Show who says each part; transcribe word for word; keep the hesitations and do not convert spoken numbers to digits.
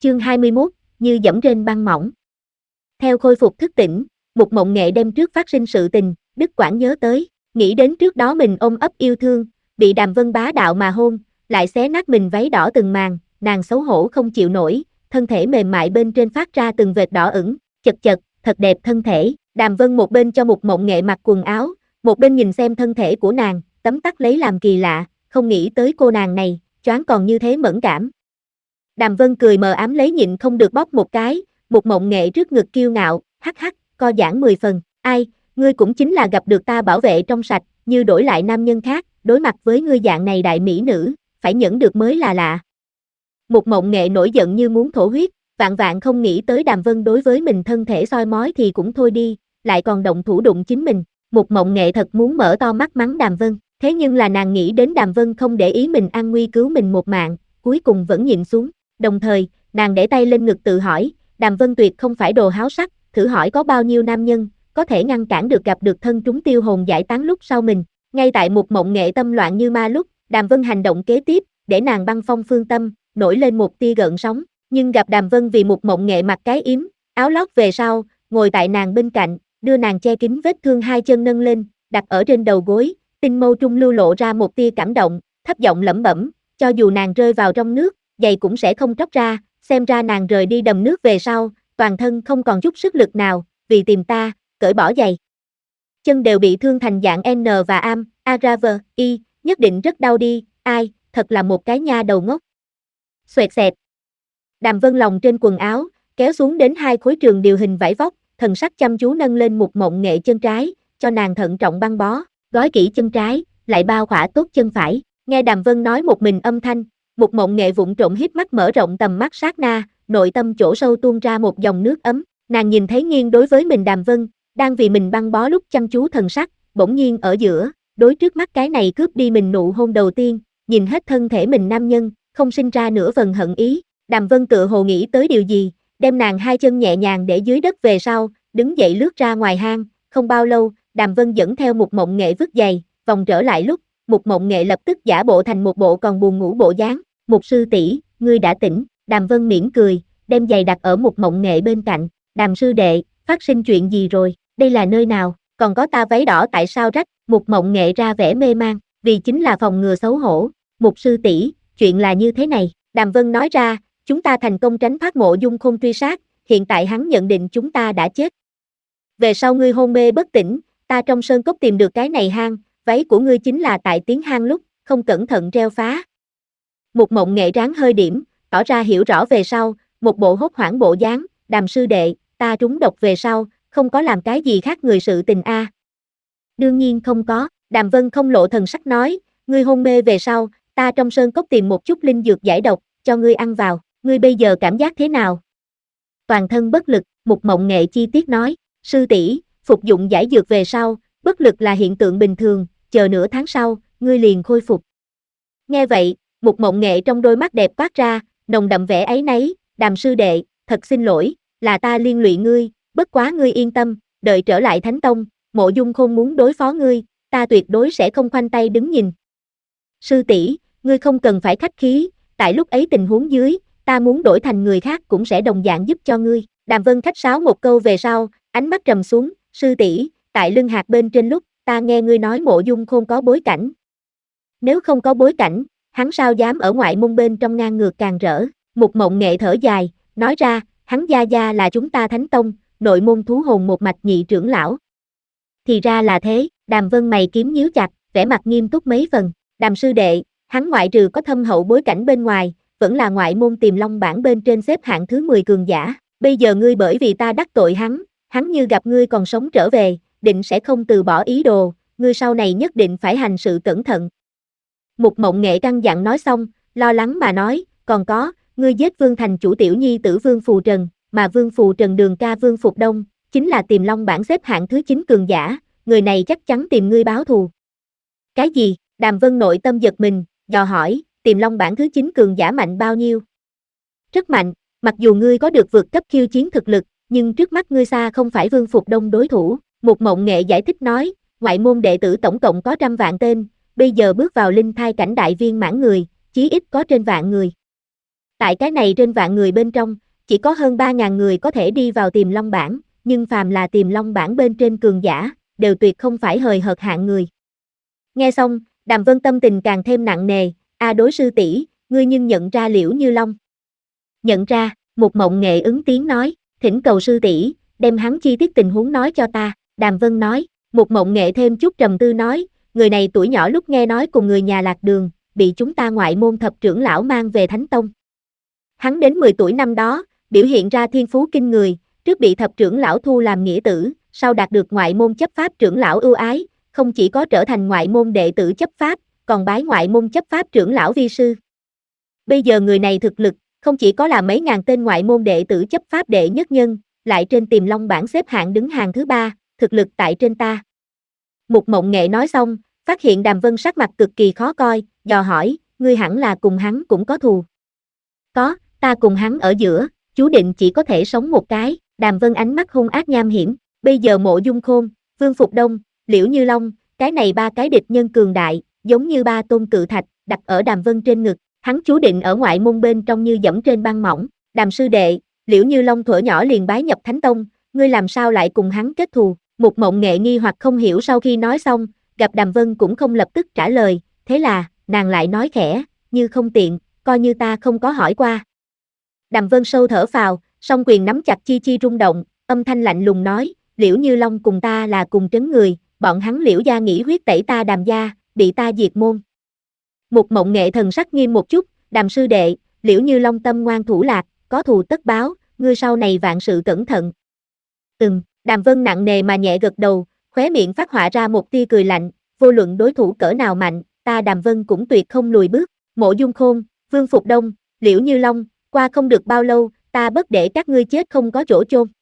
Speaker 1: Chương hai mươi mốt, như dẫm trên băng mỏng. Theo khôi phục thức tỉnh, Mục Mộng Nghệ đêm trước phát sinh sự tình, đứt quãng nhớ tới, nghĩ đến trước đó mình ôm ấp yêu thương, bị Đàm Vân bá đạo mà hôn, lại xé nát mình váy đỏ từng màn, nàng xấu hổ không chịu nổi, thân thể mềm mại bên trên phát ra từng vệt đỏ ửng, chật chật, thật đẹp thân thể. Đàm Vân một bên cho Mục Mộng Nghệ mặc quần áo, một bên nhìn xem thân thể của nàng, tấm tắc lấy làm kỳ lạ, không nghĩ tới cô nàng này, choáng còn như thế mẫn cảm. Đàm Vân cười mờ ám lấy nhịn không được bóp một cái, Mục Mộng Nghệ trước ngực kiêu ngạo, hắc hắc, co giãn mười phần, ai, ngươi cũng chính là gặp được ta bảo vệ trong sạch, như đổi lại nam nhân khác, đối mặt với ngươi dạng này đại mỹ nữ, phải nhẫn được mới là lạ. Mục Mộng Nghệ nổi giận như muốn thổ huyết, vạn vạn không nghĩ tới Đàm Vân đối với mình thân thể soi mói thì cũng thôi đi, lại còn động thủ đụng chính mình. Mục Mộng Nghệ thật muốn mở to mắt mắng Đàm Vân, thế nhưng là nàng nghĩ đến Đàm Vân không để ý mình an nguy cứu mình một mạng, cuối cùng vẫn nhịn xuống. Đồng thời, nàng để tay lên ngực tự hỏi, Đàm Vân tuyệt không phải đồ háo sắc, thử hỏi có bao nhiêu nam nhân có thể ngăn cản được gặp được thân trúng tiêu hồn giải tán lúc sau mình. Ngay tại Mục Mộng Nghệ tâm loạn như ma lúc, Đàm Vân hành động kế tiếp, để nàng băng phong phương tâm, nổi lên một tia gợn sóng, nhưng gặp Đàm Vân vì Mục Mộng Nghệ mặc cái yếm, áo lót về sau, ngồi tại nàng bên cạnh, đưa nàng che kín vết thương hai chân nâng lên, đặt ở trên đầu gối, tinh mâu trung lưu lộ ra một tia cảm động, thấp giọng lẩm bẩm, cho dù nàng rơi vào trong nước, giày cũng sẽ không tróc ra, xem ra nàng rời đi đầm nước về sau, toàn thân không còn chút sức lực nào, vì tìm ta, cởi bỏ giày. Chân đều bị thương thành dạng N và am, Araver, Y, nhất định rất đau đi, ai, thật là một cái nha đầu ngốc. Xoẹt xẹt. Đàm Vân lòng trên quần áo, kéo xuống đến hai khối trường điều hình vải vóc, thần sắc chăm chú nâng lên Mục Mộng Nghệ chân trái, cho nàng thận trọng băng bó, gói kỹ chân trái, lại bao khỏa tốt chân phải. Nghe Đàm Vân nói một mình âm thanh, Mục Mộng Nghệ vụng trộm híp mắt mở rộng tầm mắt sát na, nội tâm chỗ sâu tuôn ra một dòng nước ấm, nàng nhìn thấy nghiêng đối với mình Đàm Vân, đang vì mình băng bó lúc chăm chú thần sắc, bỗng nhiên ở giữa, đối trước mắt cái này cướp đi mình nụ hôn đầu tiên, nhìn hết thân thể mình nam nhân, không sinh ra nửa phần hận ý. Đàm Vân tựa hồ nghĩ tới điều gì, đem nàng hai chân nhẹ nhàng để dưới đất về sau, đứng dậy lướt ra ngoài hang, không bao lâu, Đàm Vân dẫn theo Mục Mộng Nghệ vứt giày, vòng trở lại lúc, Mục Mộng Nghệ lập tức giả bộ thành một bộ còn buồn ngủ bộ dáng, Mục sư tỷ, ngươi đã tỉnh. Đàm Vân mỉm cười, đem giày đặt ở Mục Mộng Nghệ bên cạnh, Đàm sư đệ, phát sinh chuyện gì rồi, đây là nơi nào, còn có ta váy đỏ tại sao rách, Mục Mộng Nghệ ra vẻ mê man, vì chính là phòng ngừa xấu hổ, Mục sư tỷ, chuyện là như thế này, Đàm Vân nói ra, chúng ta thành công tránh thoát Mộ Dung Khôn truy sát, hiện tại hắn nhận định chúng ta đã chết. Về sau ngươi hôn mê bất tỉnh, ta trong sơn cốc tìm được cái này hang, váy của ngươi chính là tại tiến hang lúc, không cẩn thận reo phá. Mục Mộng Nghệ ráng hơi điểm, tỏ ra hiểu rõ về sau, một bộ hốt hoảng bộ dáng, Đàm sư đệ, ta trúng độc về sau, không có làm cái gì khác người sự tình a. À. Đương nhiên không có, Đàm Vân không lộ thần sắc nói, ngươi hôn mê về sau, ta trong sơn cốc tìm một chút linh dược giải độc, cho ngươi ăn vào, ngươi bây giờ cảm giác thế nào? Toàn thân bất lực, Mục Mộng Nghệ chi tiết nói, sư tỷ, phục dụng giải dược về sau, bất lực là hiện tượng bình thường, chờ nửa tháng sau, ngươi liền khôi phục. Nghe vậy, Mục Mộng Nghệ trong đôi mắt đẹp toát ra, nồng đậm vẻ áy náy, Đàm sư đệ, thật xin lỗi, là ta liên lụy ngươi, bất quá ngươi yên tâm, đợi trở lại Thánh Tông, Mộ Dung Khôn muốn đối phó ngươi, ta tuyệt đối sẽ không khoanh tay đứng nhìn. Sư tỷ, ngươi không cần phải khách khí, tại lúc ấy tình huống dưới, ta muốn đổi thành người khác cũng sẽ đồng dạng giúp cho ngươi. Đàm Vân khách sáo một câu về sau, ánh mắt trầm xuống, sư tỷ, tại lưng hạt bên trên lúc, ta nghe ngươi nói Mộ Dung Khôn có bối cảnh. Nếu không có bối cảnh, hắn sao dám ở ngoại môn bên trong ngang ngược càng rỡ. Mục Mộng Nghệ thở dài, nói ra, hắn gia gia là chúng ta Thánh Tông, nội môn thú hồn một mạch nhị trưởng lão. Thì ra là thế, Đàm Vân mày kiếm nhíu chặt, vẻ mặt nghiêm túc mấy phần, Đàm sư đệ, hắn ngoại trừ có thâm hậu bối cảnh bên ngoài, vẫn là ngoại môn Tiềm Long bảng bên trên xếp hạng thứ mười cường giả, bây giờ ngươi bởi vì ta đắc tội hắn, hắn như gặp ngươi còn sống trở về, định sẽ không từ bỏ ý đồ, ngươi sau này nhất định phải hành sự cẩn thận. Mục Mộng Nghệ căng dặn nói xong, lo lắng mà nói, còn có, ngươi giết Vương Thành chủ tiểu nhi tử Vương Phù Trần, mà Vương Phù Trần đường ca Vương Phục Đông, chính là Tiềm Long bảng xếp hạng thứ chín cường giả, người này chắc chắn tìm ngươi báo thù. Cái gì? Đàm Vân nội tâm giật mình, dò hỏi, Tiềm Long bảng thứ chín cường giả mạnh bao nhiêu? Rất mạnh, mặc dù ngươi có được vượt cấp khiêu chiến thực lực, nhưng trước mắt ngươi xa không phải Vương Phục Đông đối thủ. Mục Mộng Nghệ giải thích nói, ngoại môn đệ tử tổng cộng có trăm vạn tên, bây giờ bước vào linh thai cảnh đại viên mãn người, chí ít có trên vạn người. Tại cái này trên vạn người bên trong, chỉ có hơn ba ngàn người có thể đi vào Tiềm Long bảng, nhưng phàm là Tiềm Long bảng bên trên cường giả, đều tuyệt không phải hời hợt hạng người. Nghe xong, Đàm Vân tâm tình càng thêm nặng nề, a đối sư tỷ, ngươi nhưng nhận ra Liễu Như Long. Nhận ra, Một Mộng Nghệ ứng tiếng nói, thỉnh cầu sư tỷ, đem hắn chi tiết tình huống nói cho ta, Đàm Vân nói, Một Mộng Nghệ thêm chút trầm tư nói, người này tuổi nhỏ lúc nghe nói cùng người nhà lạc đường, bị chúng ta ngoại môn thập trưởng lão mang về Thánh Tông. Hắn đến mười tuổi năm đó, biểu hiện ra thiên phú kinh người, trước bị thập trưởng lão thu làm nghĩa tử, sau đạt được ngoại môn chấp pháp trưởng lão ưu ái, không chỉ có trở thành ngoại môn đệ tử chấp pháp, còn bái ngoại môn chấp pháp trưởng lão vi sư. Bây giờ người này thực lực, không chỉ có là mấy ngàn tên ngoại môn đệ tử chấp pháp đệ nhất nhân, lại trên Tiềm Long bảng xếp hạng đứng hàng thứ ba, thực lực tại trên ta. Một Mộng Nghệ nói xong, phát hiện Đàm Vân sắc mặt cực kỳ khó coi, dò hỏi, ngươi hẳn là cùng hắn cũng có thù. Có, ta cùng hắn ở giữa, chú định chỉ có thể sống một cái, Đàm Vân ánh mắt hung ác nham hiểm, bây giờ Mộ Dung Khôn, Vương Phục Đông, Liễu Như Long, cái này ba cái địch nhân cường đại, giống như ba tôn cự thạch, đặt ở Đàm Vân trên ngực, hắn chú định ở ngoại môn bên trong như dẫm trên băng mỏng, Đàm sư đệ, Liễu Như Long thuở nhỏ liền bái nhập Thánh Tông, ngươi làm sao lại cùng hắn kết thù, Một Mộng Nghệ nghi hoặc không hiểu sau khi nói xong, gặp Đàm Vân cũng không lập tức trả lời, thế là, nàng lại nói khẽ, như không tiện, coi như ta không có hỏi qua. Đàm Vân sâu thở phào, song quyền nắm chặt chi chi rung động, âm thanh lạnh lùng nói, Liễu Như Long cùng ta là cùng trấn người, bọn hắn Liễu gia nghĩ huyết tẩy ta Đàm gia, bị ta diệt môn. Một Mộng Nghệ thần sắc nghiêm một chút, Đàm sư đệ, Liễu Như Long tâm ngoan thủ lạc, có thù tất báo, ngươi sau này vạn sự cẩn thận. Ừm, Đàm Vân nặng nề mà nhẹ gật đầu, khóe miệng phát họa ra một tia cười lạnh, vô luận đối thủ cỡ nào mạnh, ta Đàm Vân cũng tuyệt không lùi bước. Mộ Dung Khôn, Vương Phục Đông, Liễu Như Long, qua không được bao lâu, ta bất để các ngươi chết không có chỗ chôn.